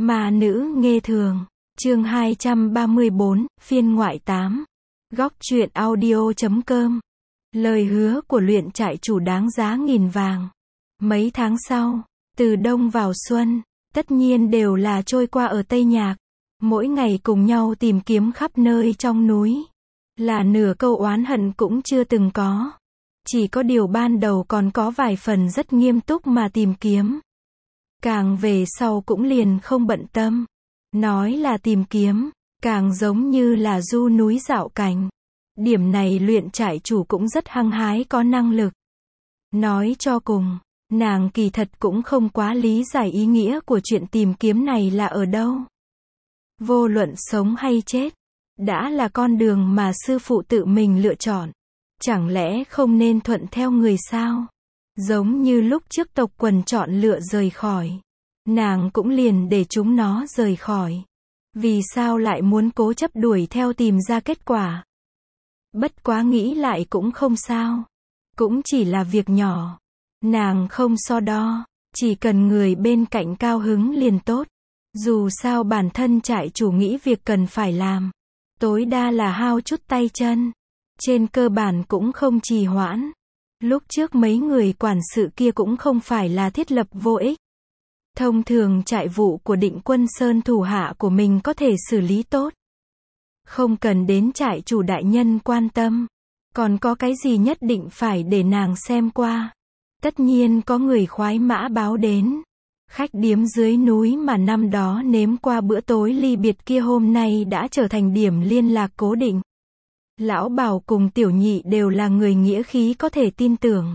Ma nữ nghê thường, chương 234, phiên ngoại 8. Góc truyện audio.com. Lời hứa của luyện trại chủ đáng giá nghìn vàng. Mấy tháng sau, từ đông vào xuân, tất nhiên đều là trôi qua ở Tây Nhạc. Mỗi ngày cùng nhau tìm kiếm khắp nơi trong núi. Là nửa câu oán hận cũng chưa từng có. Chỉ có điều ban đầu còn có vài phần rất nghiêm túc mà tìm kiếm. Càng về sau cũng liền không bận tâm. Nói là tìm kiếm, càng giống như là du núi dạo cảnh. Điểm này luyện trại chủ cũng rất hăng hái có năng lực. Nói cho cùng, nàng kỳ thật cũng không quá lý giải ý nghĩa của chuyện tìm kiếm này là ở đâu. Vô luận sống hay chết, đã là con đường mà sư phụ tự mình lựa chọn. Chẳng lẽ không nên thuận theo người sao? Giống như lúc trước tộc quần chọn lựa rời khỏi. Nàng cũng liền để chúng nó rời khỏi. Vì sao lại muốn cố chấp đuổi theo tìm ra kết quả? Bất quá nghĩ lại cũng không sao. Cũng chỉ là việc nhỏ. Nàng không so đo. Chỉ cần người bên cạnh cao hứng liền tốt. Dù sao bản thân trại chủ nghĩ việc cần phải làm. Tối đa là hao chút tay chân. Trên cơ bản cũng không trì hoãn. Lúc trước mấy người quản sự kia cũng không phải là thiết lập vô ích. Thông thường trại vụ của Định Quân Sơn thủ hạ của mình có thể xử lý tốt. Không cần đến trại chủ đại nhân quan tâm. Còn có cái gì nhất định phải để nàng xem qua. Tất nhiên có người khoái mã báo đến. Khách điếm dưới núi mà năm đó nếm qua bữa tối ly biệt kia hôm nay đã trở thành điểm liên lạc cố định. Lão Bảo cùng Tiểu Nhị đều là người nghĩa khí có thể tin tưởng.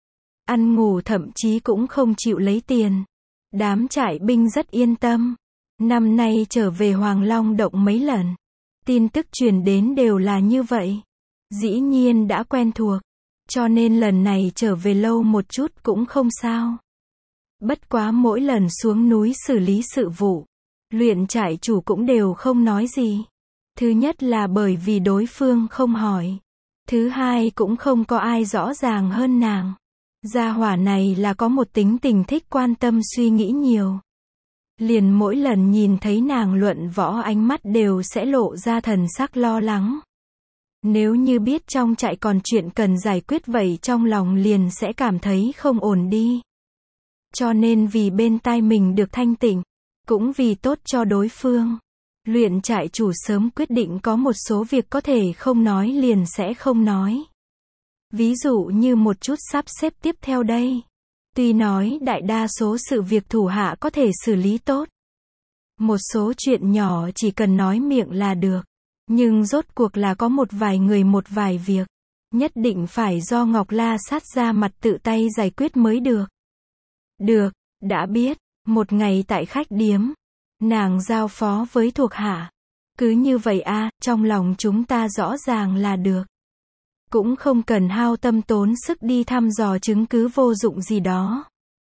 Ăn ngủ thậm chí cũng không chịu lấy tiền. Đám trại binh rất yên tâm. Năm nay trở về Hoàng Long Động mấy lần. Tin tức truyền đến đều là như vậy. Dĩ nhiên đã quen thuộc. Cho nên lần này trở về lâu một chút cũng không sao. Bất quá mỗi lần xuống núi xử lý sự vụ, luyện trại chủ cũng đều không nói gì. Thứ nhất là bởi vì đối phương không hỏi. Thứ hai cũng không có ai rõ ràng hơn nàng. Gia hỏa này là có một tính tình thích quan tâm suy nghĩ nhiều. Liền mỗi lần nhìn thấy nàng luận võ ánh mắt đều sẽ lộ ra thần sắc lo lắng. Nếu như biết trong trại còn chuyện cần giải quyết vậy trong lòng liền sẽ cảm thấy không ổn đi. Cho nên vì bên tai mình được thanh tịnh, cũng vì tốt cho đối phương. Luyện trại chủ sớm quyết định có một số việc có thể không nói liền sẽ không nói. Ví dụ như một chút sắp xếp tiếp theo đây. Tuy nói đại đa số sự việc thủ hạ có thể xử lý tốt. Một số chuyện nhỏ chỉ cần nói miệng là được. Nhưng rốt cuộc là có một vài người một vài việc. Nhất định phải do Ngọc La Sát ra mặt tự tay giải quyết mới được. Được, đã biết. Một ngày tại khách điếm. Nàng giao phó với thuộc hạ. Cứ như vậy trong lòng chúng ta rõ ràng là được. Cũng không cần hao tâm tốn sức đi thăm dò chứng cứ vô dụng gì đó.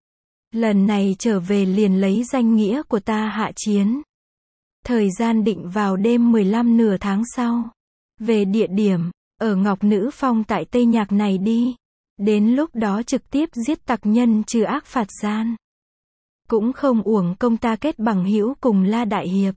Lần này trở về liền lấy danh nghĩa của ta hạ chiến. Thời gian định vào đêm 15 nửa tháng sau. Về địa điểm, ở Ngọc Nữ Phong tại Tây Nhạc này đi. Đến lúc đó trực tiếp giết tặc nhân trừ ác phạt gian. Cũng không uổng công ta kết bằng hữu cùng La Đại Hiệp.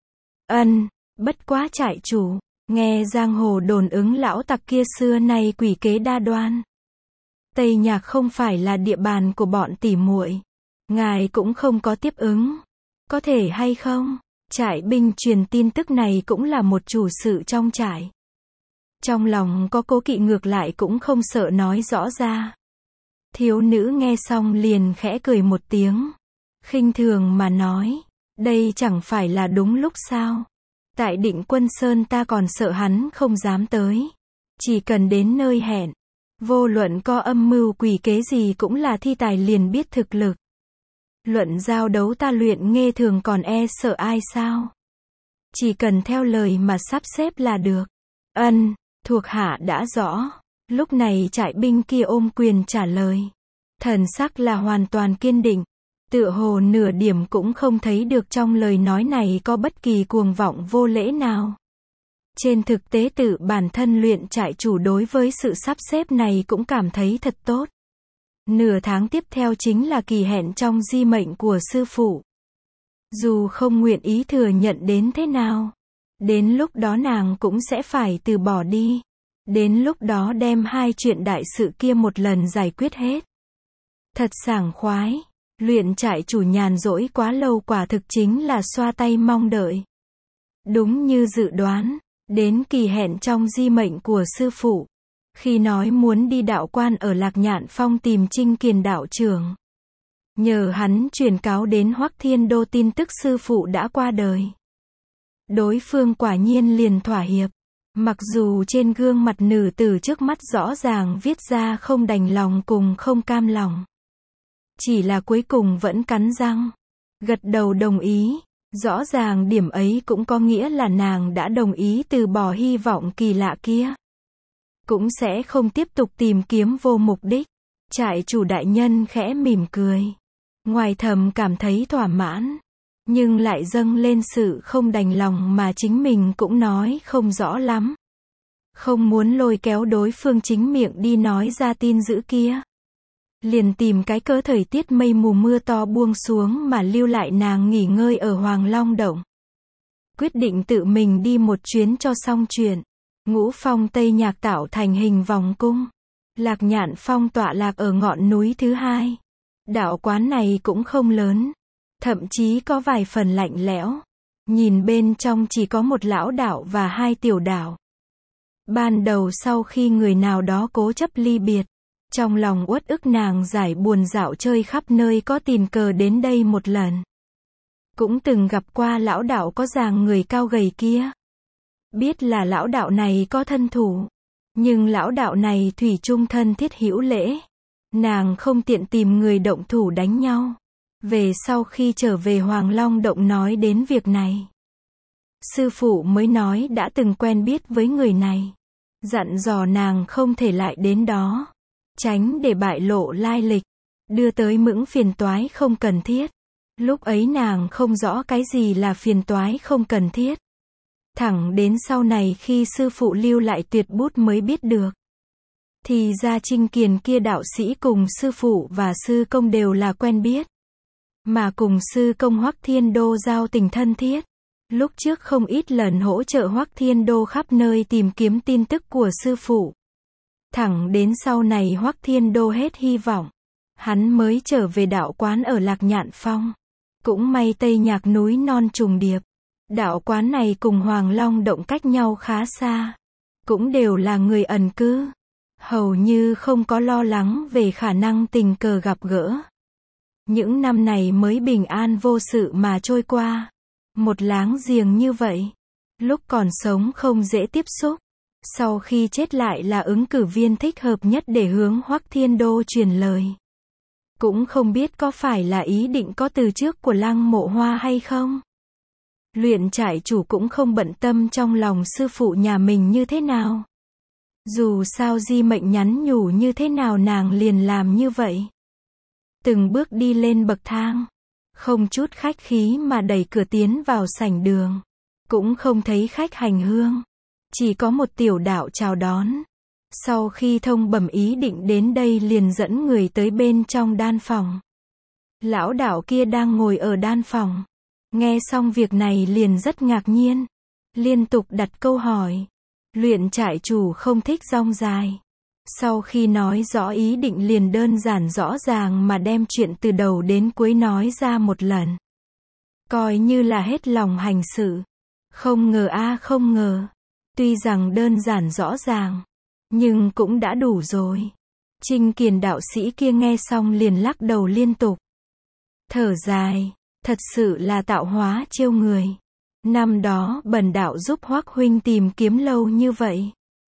Bất quá trại chủ, nghe giang hồ đồn ứng lão tặc kia xưa nay quỷ kế đa đoan. Tây Nhạc không phải là địa bàn của bọn tỉ muội. Ngài cũng không có tiếp ứng. Có thể hay không? Trại binh truyền tin tức này cũng là một chủ sự trong trại. Trong lòng có cố kỵ ngược lại cũng không sợ nói rõ ra. Thiếu nữ nghe xong liền khẽ cười một tiếng. Khinh thường mà nói. Đây chẳng phải là đúng lúc sao? Tại Định Quân Sơn ta còn sợ hắn không dám tới. Chỉ cần đến nơi hẹn. Vô luận có âm mưu quỷ kế gì cũng là thi tài liền biết thực lực. Luận giao đấu ta luyện nghê thường còn e sợ ai sao? Chỉ cần theo lời mà sắp xếp là được. Thuộc hạ đã rõ. Lúc này trại binh kia ôm quyền trả lời. Thần sắc là hoàn toàn kiên định. Tựa hồ nửa điểm cũng không thấy được trong lời nói này có bất kỳ cuồng vọng vô lễ nào. Trên thực tế tự bản thân luyện trại chủ đối với sự sắp xếp này cũng cảm thấy thật tốt. Nửa tháng tiếp theo chính là kỳ hẹn trong di mệnh của sư phụ. Dù không nguyện ý thừa nhận đến thế nào, đến lúc đó nàng cũng sẽ phải từ bỏ đi. Đến lúc đó đem hai chuyện đại sự kia một lần giải quyết hết. Thật sảng khoái. Luyện trại chủ nhàn rỗi quá lâu quả thực chính là xoa tay mong đợi. Đúng như dự đoán, đến kỳ hẹn trong di mệnh của sư phụ. Khi nói muốn đi đạo quan ở Lạc Nhạn Phong tìm Trinh Kiền đạo trưởng. Nhờ hắn truyền cáo đến Hoắc Thiên Đô tin tức sư phụ đã qua đời. Đối phương quả nhiên liền thỏa hiệp. Mặc dù trên gương mặt nữ tử trước mắt rõ ràng viết ra không đành lòng cùng không cam lòng. Chỉ là cuối cùng vẫn cắn răng, gật đầu đồng ý. Rõ ràng điểm ấy cũng có nghĩa là nàng đã đồng ý từ bỏ hy vọng kỳ lạ kia. Cũng sẽ không tiếp tục tìm kiếm vô mục đích. Trại chủ đại nhân khẽ mỉm cười. Ngoài thầm cảm thấy thỏa mãn. Nhưng lại dâng lên sự không đành lòng mà chính mình cũng nói không rõ lắm. Không muốn lôi kéo đối phương chính miệng đi nói ra tin dữ kia. Liền tìm cái cớ thời tiết mây mù mưa to buông xuống mà lưu lại nàng nghỉ ngơi ở Hoàng Long Động. Quyết định tự mình đi một chuyến cho xong chuyện. Ngũ Phong Tây Nhạc tạo thành hình vòng cung. Lạc Nhạn Phong tọa lạc ở ngọn núi thứ hai. Đạo quán này cũng không lớn. Thậm chí có vài phần lạnh lẽo. Nhìn bên trong chỉ có một lão đạo và hai tiểu đạo. Ban đầu sau khi người nào đó cố chấp ly biệt. Trong lòng uất ức nàng giải buồn dạo chơi khắp nơi có tình cờ đến đây một lần. Cũng từng gặp qua lão đạo có dáng người cao gầy kia. Biết là lão đạo này có thân thủ. Nhưng lão đạo này thủy chung thân thiết hữu lễ. Nàng không tiện tìm người động thủ đánh nhau. Về sau khi trở về Hoàng Long Động nói đến việc này. Sư phụ mới nói đã từng quen biết với người này. Dặn dò nàng không thể lại đến đó. Tránh để bại lộ lai lịch. Đưa tới những phiền toái không cần thiết. Lúc ấy nàng không rõ cái gì là phiền toái không cần thiết. Thẳng đến sau này khi sư phụ lưu lại tuyệt bút mới biết được. Thì ra Trinh Kiền kia đạo sĩ cùng sư phụ và sư công đều là quen biết. Mà cùng sư công Hoắc Thiên Đô giao tình thân thiết. Lúc trước không ít lần hỗ trợ Hoắc Thiên Đô khắp nơi tìm kiếm tin tức của sư phụ. Thẳng đến sau này Hoắc Thiên Đô hết hy vọng. Hắn mới trở về đạo quán ở Lạc Nhạn Phong. Cũng may Tây Nhạc núi non trùng điệp. Đạo quán này cùng Hoàng Long Động cách nhau khá xa. Cũng đều là người ẩn cư. Hầu như không có lo lắng về khả năng tình cờ gặp gỡ. Những năm này mới bình an vô sự mà trôi qua. Một láng giềng như vậy. Lúc còn sống không dễ tiếp xúc. Sau khi chết lại là ứng cử viên thích hợp nhất để hướng Hoắc Thiên Đô truyền lời. Cũng không biết có phải là ý định có từ trước của Lăng Mộ Hoa hay không. Luyện trại chủ cũng không bận tâm trong lòng sư phụ nhà mình như thế nào. Dù sao di mệnh nhắn nhủ như thế nào nàng liền làm như vậy. Từng bước đi lên bậc thang. Không chút khách khí mà đẩy cửa tiến vào sảnh đường. Cũng không thấy khách hành hương. Chỉ có một tiểu đạo chào đón. Sau khi thông bẩm ý định đến đây liền dẫn người tới bên trong đan phòng. Lão đạo kia đang ngồi ở đan phòng. Nghe xong việc này liền rất ngạc nhiên. Liên tục đặt câu hỏi. Luyện trại chủ không thích rong dài. Sau khi nói rõ ý định liền đơn giản rõ ràng mà đem chuyện từ đầu đến cuối nói ra một lần. Coi như là hết lòng hành sự. Không ngờ không ngờ. Tuy rằng đơn giản rõ ràng. Nhưng cũng đã đủ rồi. Trinh Kiền đạo sĩ kia nghe xong liền lắc đầu liên tục. Thở dài. Thật sự là tạo hóa trêu người. Năm đó bần đạo giúp Hoắc huynh tìm kiếm lâu như vậy.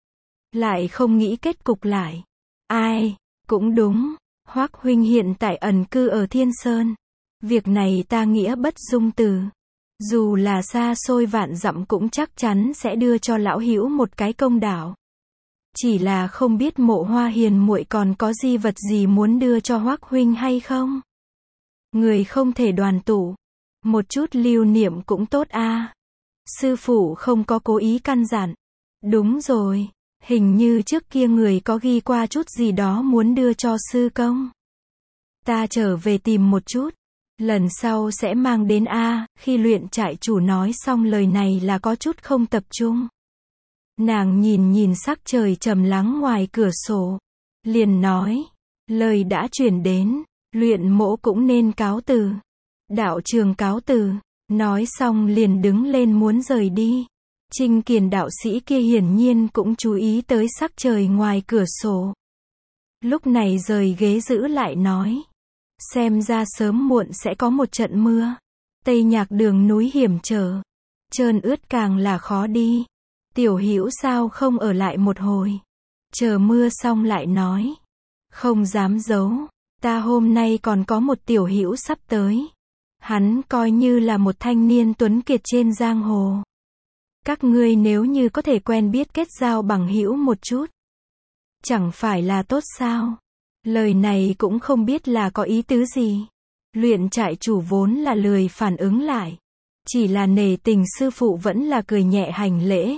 Lại không nghĩ kết cục lại. Ai, cũng đúng. Hoắc huynh hiện tại ẩn cư ở Thiên Sơn. Việc này ta nghĩa bất dung từ. Dù là xa xôi vạn dặm cũng chắc chắn sẽ đưa cho lão hữu một cái công đạo. Chỉ là không biết Mộ Hoa hiền muội còn có di vật gì muốn đưa cho Hoắc huynh hay không? Người không thể đoàn tụ. Một chút lưu niệm cũng tốt a. Sư phụ không có cố ý căn dặn. Đúng rồi. Hình như trước kia người có ghi qua chút gì đó muốn đưa cho sư công. Ta trở về tìm một chút. Lần sau sẽ mang đến a. Khi luyện trại chủ nói xong lời này là có chút không tập trung. Nàng nhìn sắc trời trầm lắng ngoài cửa sổ. Liền nói. Lời đã truyền đến. Luyện mỗ cũng nên cáo từ. Đạo trường cáo từ. Nói xong liền đứng lên muốn rời đi. Trinh Kiền đạo sĩ kia hiển nhiên cũng chú ý tới sắc trời ngoài cửa sổ. Lúc này rời ghế giữ lại nói. Xem ra sớm muộn sẽ có một trận mưa. Tây Nhạc đường núi hiểm trở. Trơn ướt càng là khó đi. Tiểu Hữu sao không ở lại một hồi. Chờ mưa xong lại nói. Không dám giấu. Ta hôm nay còn có một tiểu hữu sắp tới. Hắn coi như là một thanh niên tuấn kiệt trên giang hồ. Các ngươi nếu như có thể quen biết kết giao bằng hữu một chút. Chẳng phải là tốt sao? Lời này cũng không biết là có ý tứ gì. Luyện trại chủ vốn là lười phản ứng lại. Chỉ là nể tình sư phụ vẫn là cười nhẹ hành lễ.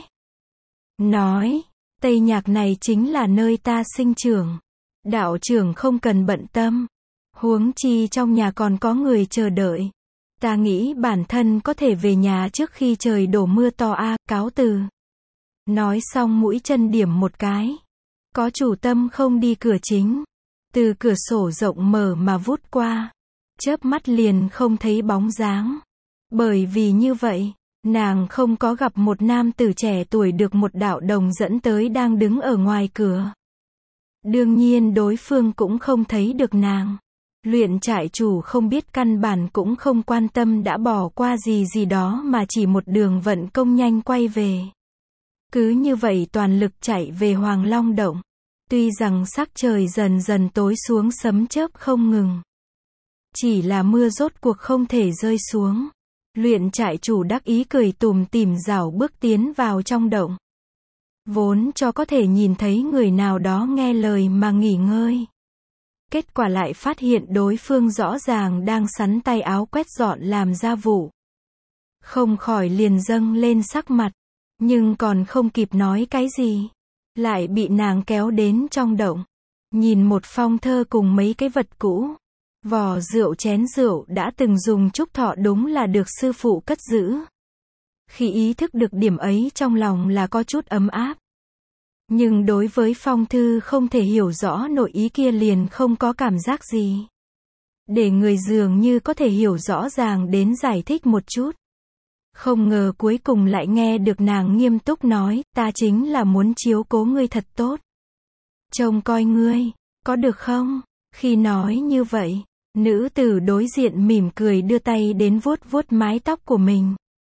Nói, Tây Nhạc này chính là nơi ta sinh trưởng. Đạo trưởng không cần bận tâm. Huống chi trong nhà còn có người chờ đợi. Ta nghĩ bản thân có thể về nhà trước khi trời đổ mưa to a. Cáo từ. Nói xong mũi chân điểm một cái. Có chủ tâm không đi cửa chính. Từ cửa sổ rộng mở mà vút qua. Chớp mắt liền không thấy bóng dáng. Bởi vì như vậy, nàng không có gặp một nam tử trẻ tuổi được một đạo đồng dẫn tới đang đứng ở ngoài cửa. Đương nhiên đối phương cũng không thấy được nàng. Luyện trại chủ không biết căn bản cũng không quan tâm đã bỏ qua gì đó mà chỉ một đường vận công nhanh quay về. Cứ như vậy toàn lực chạy về Hoàng Long Động. Tuy rằng sắc trời dần dần tối xuống sấm chớp không ngừng. Chỉ là mưa rốt cuộc không thể rơi xuống. Luyện trại chủ đắc ý cười tủm tỉm rảo bước tiến vào trong động. Vốn cho có thể nhìn thấy người nào đó nghe lời mà nghỉ ngơi. Kết quả lại phát hiện đối phương rõ ràng đang sắn tay áo quét dọn làm gia vụ. Không khỏi liền dâng lên sắc mặt. Nhưng còn không kịp nói cái gì. Lại bị nàng kéo đến trong động. Nhìn một phong thơ cùng mấy cái vật cũ. Vò rượu chén rượu đã từng dùng chúc thọ đúng là được sư phụ cất giữ. Khi ý thức được điểm ấy trong lòng là có chút ấm áp. Nhưng đối với phong thư không thể hiểu rõ nội ý kia liền không có cảm giác gì. Để người dường như có thể hiểu rõ ràng đến giải thích một chút. Không ngờ cuối cùng lại nghe được nàng nghiêm túc nói, ta chính là muốn chiếu cố ngươi thật tốt. Trông coi ngươi, có được không? Khi nói như vậy, nữ tử đối diện mỉm cười đưa tay đến vuốt vuốt mái tóc của mình.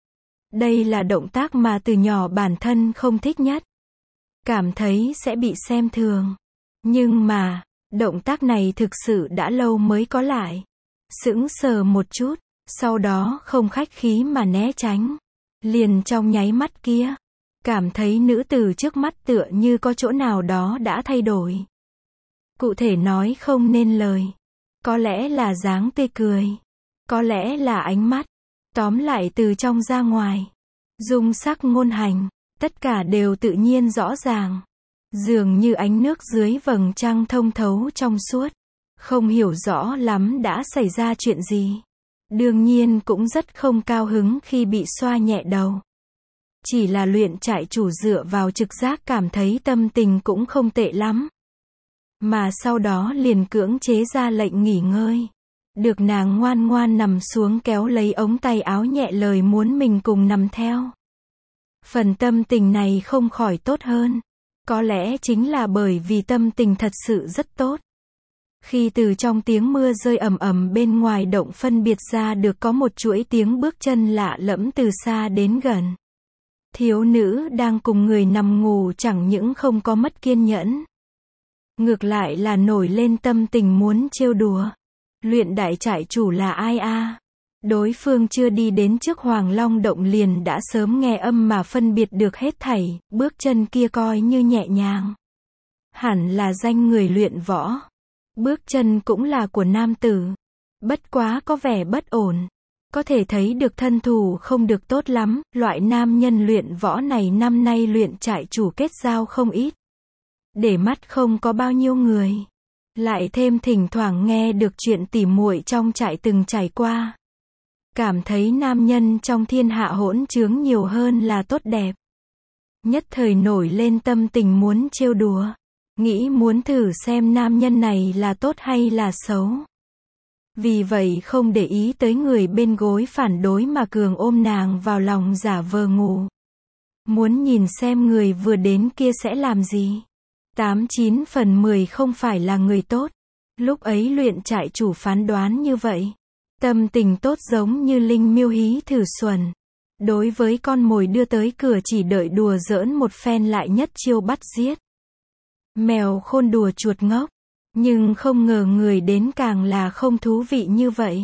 Đây là động tác mà từ nhỏ bản thân không thích nhất. Cảm thấy sẽ bị xem thường. Nhưng mà, động tác này thực sự đã lâu mới có lại. Sững sờ một chút, sau đó không khách khí mà né tránh. Liền trong nháy mắt kia, cảm thấy nữ tử trước mắt tựa như có chỗ nào đó đã thay đổi. Cụ thể nói không nên lời. Có lẽ là dáng tươi cười. Có lẽ là ánh mắt. Tóm lại từ trong ra ngoài. Dung sắc ngôn hành. Tất cả đều tự nhiên rõ ràng. Dường như ánh nước dưới vầng trăng thông thấu trong suốt. Không hiểu rõ lắm đã xảy ra chuyện gì. Đương nhiên cũng rất không cao hứng khi bị xoa nhẹ đầu. Chỉ là luyện trại chủ dựa vào trực giác cảm thấy tâm tình cũng không tệ lắm. Mà sau đó liền cưỡng chế ra lệnh nghỉ ngơi. Được nàng ngoan ngoan nằm xuống kéo lấy ống tay áo nhẹ lời muốn mình cùng nằm theo. Phần tâm tình này không khỏi tốt hơn. Có lẽ chính là bởi vì tâm tình thật sự rất tốt. Khi từ trong tiếng mưa rơi ầm ầm bên ngoài động phân biệt ra được có một chuỗi tiếng bước chân lạ lẫm từ xa đến gần. Thiếu nữ đang cùng người nằm ngủ chẳng những không có mất kiên nhẫn. Ngược lại là nổi lên tâm tình muốn trêu đùa. Luyện đại trại chủ là ai a? Đối phương chưa đi đến trước Hoàng Long Động liền đã sớm nghe âm mà phân biệt được hết thảy, bước chân kia coi như nhẹ nhàng. Hẳn là danh người luyện võ. Bước chân cũng là của nam tử. Bất quá có vẻ bất ổn. Có thể thấy được thân thủ không được tốt lắm, loại nam nhân luyện võ này năm nay luyện trại chủ kết giao không ít. Để mắt không có bao nhiêu người. Lại thêm thỉnh thoảng nghe được chuyện tỉ muội trong trại từng trải qua. Cảm thấy nam nhân trong thiên hạ hỗn trướng nhiều hơn là tốt đẹp. Nhất thời nổi lên tâm tình muốn trêu đùa. Nghĩ muốn thử xem nam nhân này là tốt hay là xấu. Vì vậy không để ý tới người bên gối phản đối mà cường ôm nàng vào lòng giả vờ ngủ. Muốn nhìn xem người vừa đến kia sẽ làm gì. 89 phần 10 không phải là người tốt. Lúc ấy luyện trại chủ phán đoán như vậy. Tâm tình tốt giống như linh miêu hí thử xuẩn. Đối với con mồi đưa tới cửa chỉ đợi đùa giỡn một phen lại nhất chiêu bắt giết. Mèo khôn đùa chuột ngốc. Nhưng không ngờ người đến càng là không thú vị như vậy.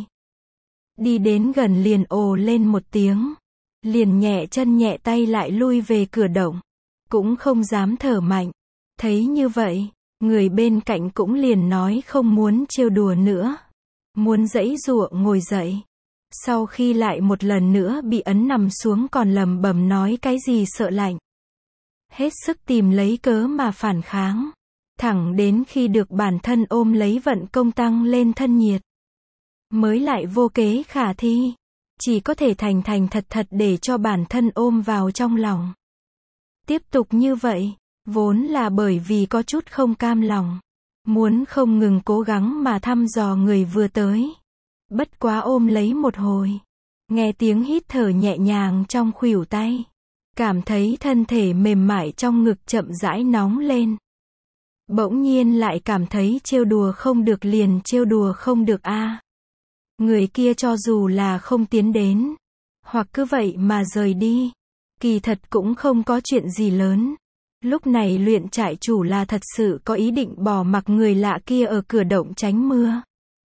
Đi đến gần liền ồ lên một tiếng. Liền nhẹ chân nhẹ tay lại lui về cửa động. Cũng không dám thở mạnh. Thấy như vậy, người bên cạnh cũng liền nói không muốn trêu đùa nữa. Muốn giãy giụa ngồi dậy. Sau khi lại một lần nữa bị ấn nằm xuống còn lẩm bẩm nói cái gì sợ lạnh. Hết sức tìm lấy cớ mà phản kháng. Thẳng đến khi được bản thân ôm lấy vận công tăng lên thân nhiệt. Mới lại vô kế khả thi. Chỉ có thể thành thành thật thật để cho bản thân ôm vào trong lòng. Tiếp tục như vậy, vốn là bởi vì có chút không cam lòng. Muốn không ngừng cố gắng mà thăm dò người vừa tới. Bất quá ôm lấy một hồi. Nghe tiếng hít thở nhẹ nhàng trong khuỷu tay. Cảm thấy thân thể mềm mại trong ngực chậm rãi nóng lên. Bỗng nhiên lại cảm thấy trêu đùa không được liền trêu đùa không được a. Người kia cho dù là không tiến đến. Hoặc cứ vậy mà rời đi. Kỳ thật cũng không có chuyện gì lớn. Lúc này luyện trại chủ là thật sự có ý định bỏ mặc người lạ kia ở cửa động tránh mưa.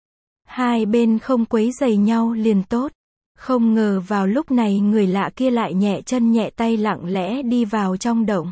Hai bên không quấy rầy nhau liền tốt. Không ngờ vào lúc này người lạ kia lại nhẹ chân nhẹ tay lặng lẽ đi vào trong động.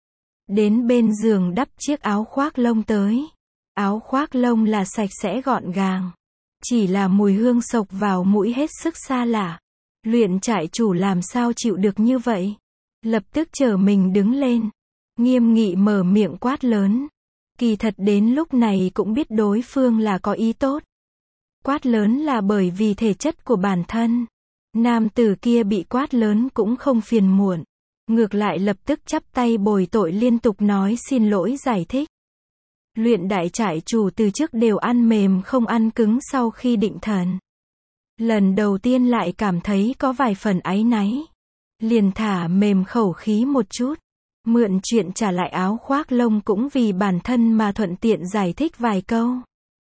Đến bên giường đắp chiếc áo khoác lông tới. Áo khoác lông là sạch sẽ gọn gàng. Chỉ là mùi hương xộc vào mũi hết sức xa lạ. Luyện trại chủ làm sao chịu được như vậy. Lập tức trở mình đứng lên. Nghiêm nghị mở miệng quát lớn. Kỳ thật đến lúc này cũng biết đối phương là có ý tốt. Quát lớn là bởi vì thể chất của bản thân. Nam tử kia bị quát lớn cũng không phiền muộn. Ngược lại lập tức chắp tay bồi tội liên tục nói xin lỗi giải thích. Luyện đại trại chủ từ trước đều ăn mềm không ăn cứng sau khi định thần. Lần đầu tiên lại cảm thấy có vài phần áy náy. Liền thả mềm khẩu khí một chút. Mượn chuyện trả lại áo khoác lông cũng vì bản thân mà thuận tiện giải thích vài câu.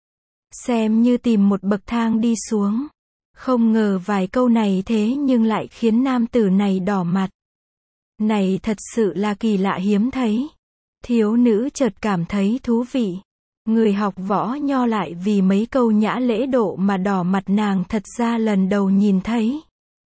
Xem như tìm một bậc thang đi xuống. Không ngờ vài câu này thế nhưng lại khiến nam tử này đỏ mặt. Này thật sự là kỳ lạ hiếm thấy. Thiếu nữ chợt cảm thấy thú vị. Người học võ nho lại vì mấy câu nhã lễ độ mà đỏ mặt nàng thật ra lần đầu nhìn thấy.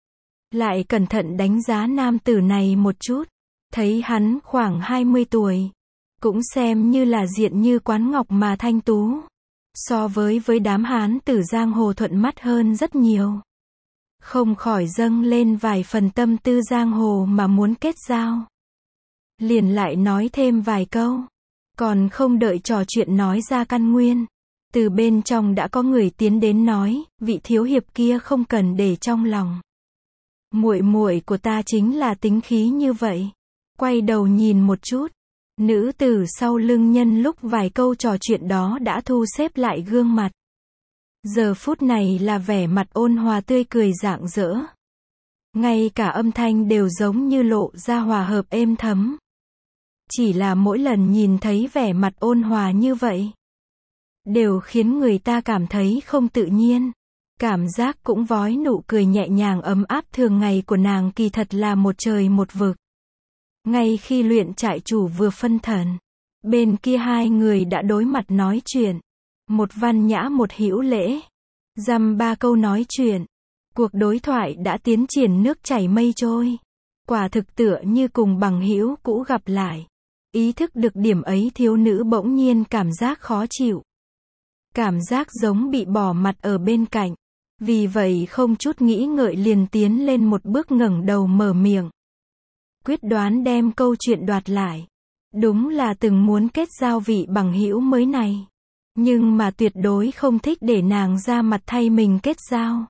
Lại cẩn thận đánh giá nam tử này một chút. Thấy hắn khoảng 20 tuổi. Cũng xem như là diện như quán ngọc mà thanh tú. So với đám hán tử giang hồ thuận mắt hơn rất nhiều. Không khỏi dâng lên vài phần tâm tư giang hồ mà muốn kết giao. Liền lại nói thêm vài câu. Còn không đợi trò chuyện nói ra căn nguyên. Từ bên trong đã có người tiến đến nói, vị thiếu hiệp kia không cần để trong lòng. Muội muội của ta chính là tính khí như vậy. Quay đầu nhìn một chút. Nữ tử sau lưng nhân lúc vài câu trò chuyện đó đã thu xếp lại gương mặt. Giờ phút này là vẻ mặt ôn hòa tươi cười rạng rỡ. Ngay cả âm thanh đều giống như lộ ra hòa hợp êm thấm. Chỉ là mỗi lần nhìn thấy vẻ mặt ôn hòa như vậy, đều khiến người ta cảm thấy không tự nhiên. Cảm giác cũng vói nụ cười nhẹ nhàng ấm áp thường ngày của nàng kỳ thật là một trời một vực. Ngay khi luyện trại chủ vừa phân thần, bên kia hai người đã đối mặt nói chuyện. Một văn nhã một hữu lễ. Dăm ba câu nói chuyện. Cuộc đối thoại đã tiến triển nước chảy mây trôi. Quả thực tựa như cùng bằng hữu cũ gặp lại. Ý thức được điểm ấy thiếu nữ bỗng nhiên cảm giác khó chịu. Cảm giác giống bị bỏ mặt ở bên cạnh. Vì vậy không chút nghĩ ngợi liền tiến lên một bước ngẩng đầu mở miệng. Quyết đoán đem câu chuyện đoạt lại. Đúng là từng muốn kết giao vị bằng hữu mới này. Nhưng mà tuyệt đối không thích để nàng ra mặt thay mình kết giao.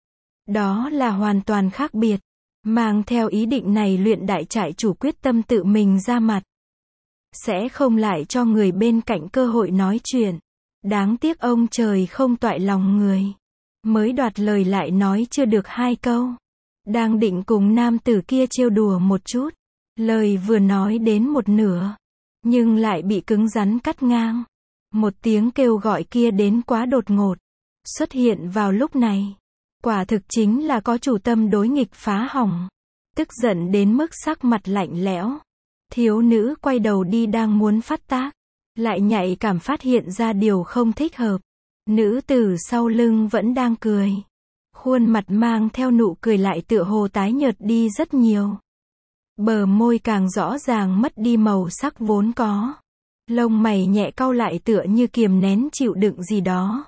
Đó là hoàn toàn khác biệt. Mang theo ý định này Luyện đại trại chủ quyết tâm tự mình ra mặt. Sẽ không lại cho người bên cạnh cơ hội nói chuyện. Đáng tiếc ông trời không toại lòng người. Mới đoạt lời lại nói chưa được 2 câu. Đang định cùng nam tử kia trêu đùa một chút. Lời vừa nói đến một nửa. Nhưng lại bị cứng rắn cắt ngang. Một tiếng kêu gọi kia đến quá đột ngột. Xuất hiện vào lúc này. Quả thực chính là có chủ tâm đối nghịch phá hỏng. Tức giận đến mức sắc mặt lạnh lẽo. Thiếu nữ quay đầu đi đang muốn phát tác. Lại nhạy cảm phát hiện ra điều không thích hợp. Nữ tử sau lưng vẫn đang cười. Khuôn mặt mang theo nụ cười lại tựa hồ tái nhợt đi rất nhiều. Bờ môi càng rõ ràng mất đi màu sắc vốn có. Lông mày nhẹ cau lại tựa như kiềm nén chịu đựng gì đó.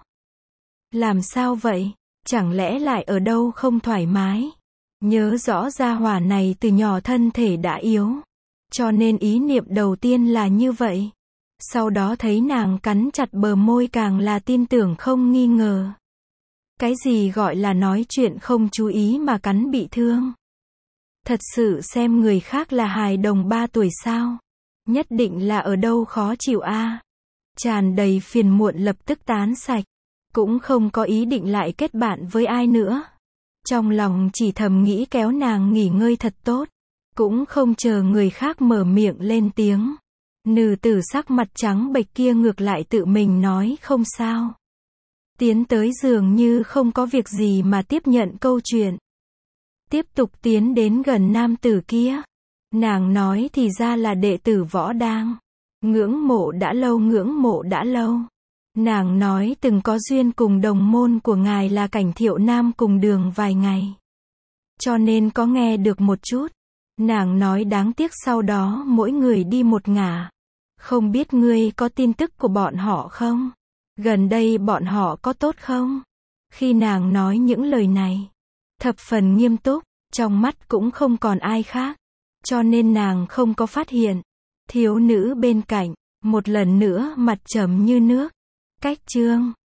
Làm sao vậy? Chẳng lẽ lại ở đâu không thoải mái? Nhớ rõ gia hỏa này từ nhỏ thân thể đã yếu. Cho nên ý niệm đầu tiên là như vậy. Sau đó thấy nàng cắn chặt bờ môi càng là tin tưởng không nghi ngờ. Cái gì gọi là nói chuyện không chú ý mà cắn bị thương? Thật sự xem người khác là hài đồng 3 tuổi sao? Nhất định là ở đâu khó chịu a. Tràn đầy phiền muộn lập tức tán sạch. Cũng không có ý định lại kết bạn với ai nữa. Trong lòng chỉ thầm nghĩ kéo nàng nghỉ ngơi thật tốt. Cũng không chờ người khác mở miệng lên tiếng. Nữ tử sắc mặt trắng bệch kia ngược lại tự mình nói không sao. Tiến tới dường như không có việc gì mà tiếp nhận câu chuyện. Tiếp tục tiến đến gần nam tử kia. Nàng nói thì ra là đệ tử Võ Đang. Ngưỡng mộ đã lâu. Nàng nói từng có duyên cùng đồng môn của ngài là Cảnh Thiệu Nam cùng đường vài ngày. Cho nên có nghe được một chút. Nàng nói đáng tiếc sau đó mỗi người đi một ngả. Không biết ngươi có tin tức của bọn họ không? Gần đây bọn họ có tốt không? Khi nàng nói những lời này, thập phần nghiêm túc, trong mắt cũng không còn ai khác. Cho nên nàng không có phát hiện. Thiếu nữ bên cạnh, một lần nữa mặt trầm như nước. Cách chương